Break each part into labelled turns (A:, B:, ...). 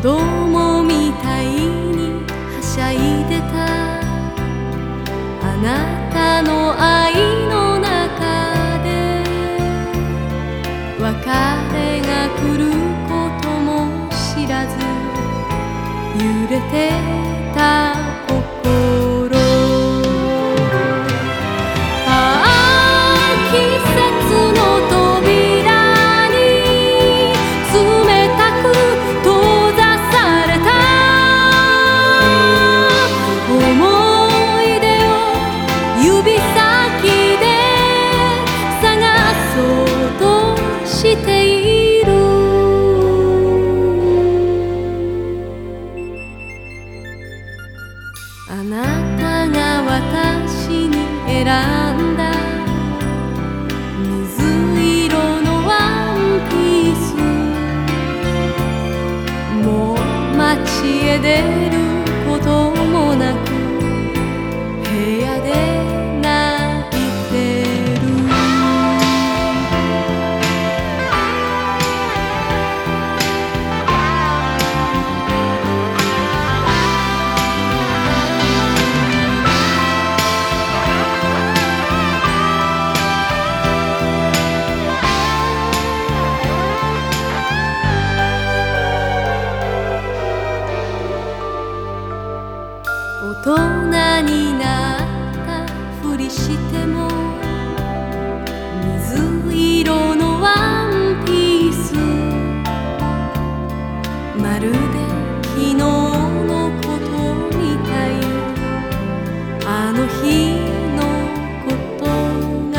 A: 供みたいにはしゃいでたあなたの愛の中で別れが来ることも知らず揺れてた心季節の扉に冷たく閉ざされた思い出を指先で探そうとしているあなたが私に選んだ水色のワンピースもう街へ出ることもなく部屋で泣いてる大人になったふりしても水色のワンピースまるで昨日のことみたいあの日のことが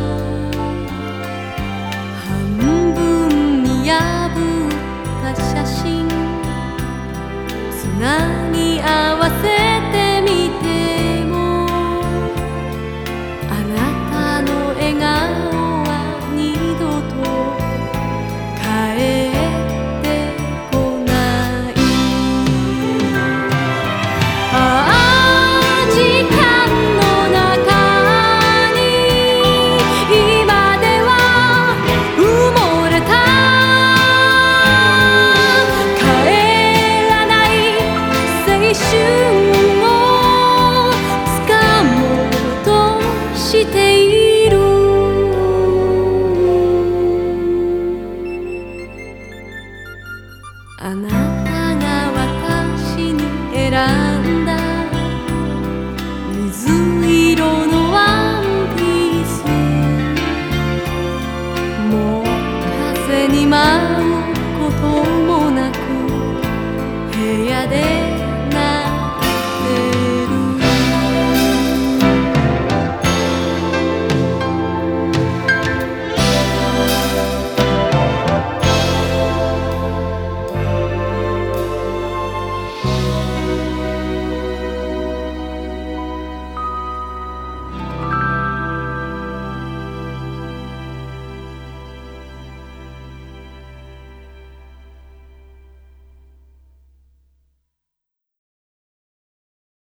A: 半分に破った写真つなぎ合わせてみてもあなたの笑顔は二度と帰ってこない時間の中に今では埋もれた帰らない青春しているあなたが私に選んだ水色のワンピースもう風に舞うこともなく部屋で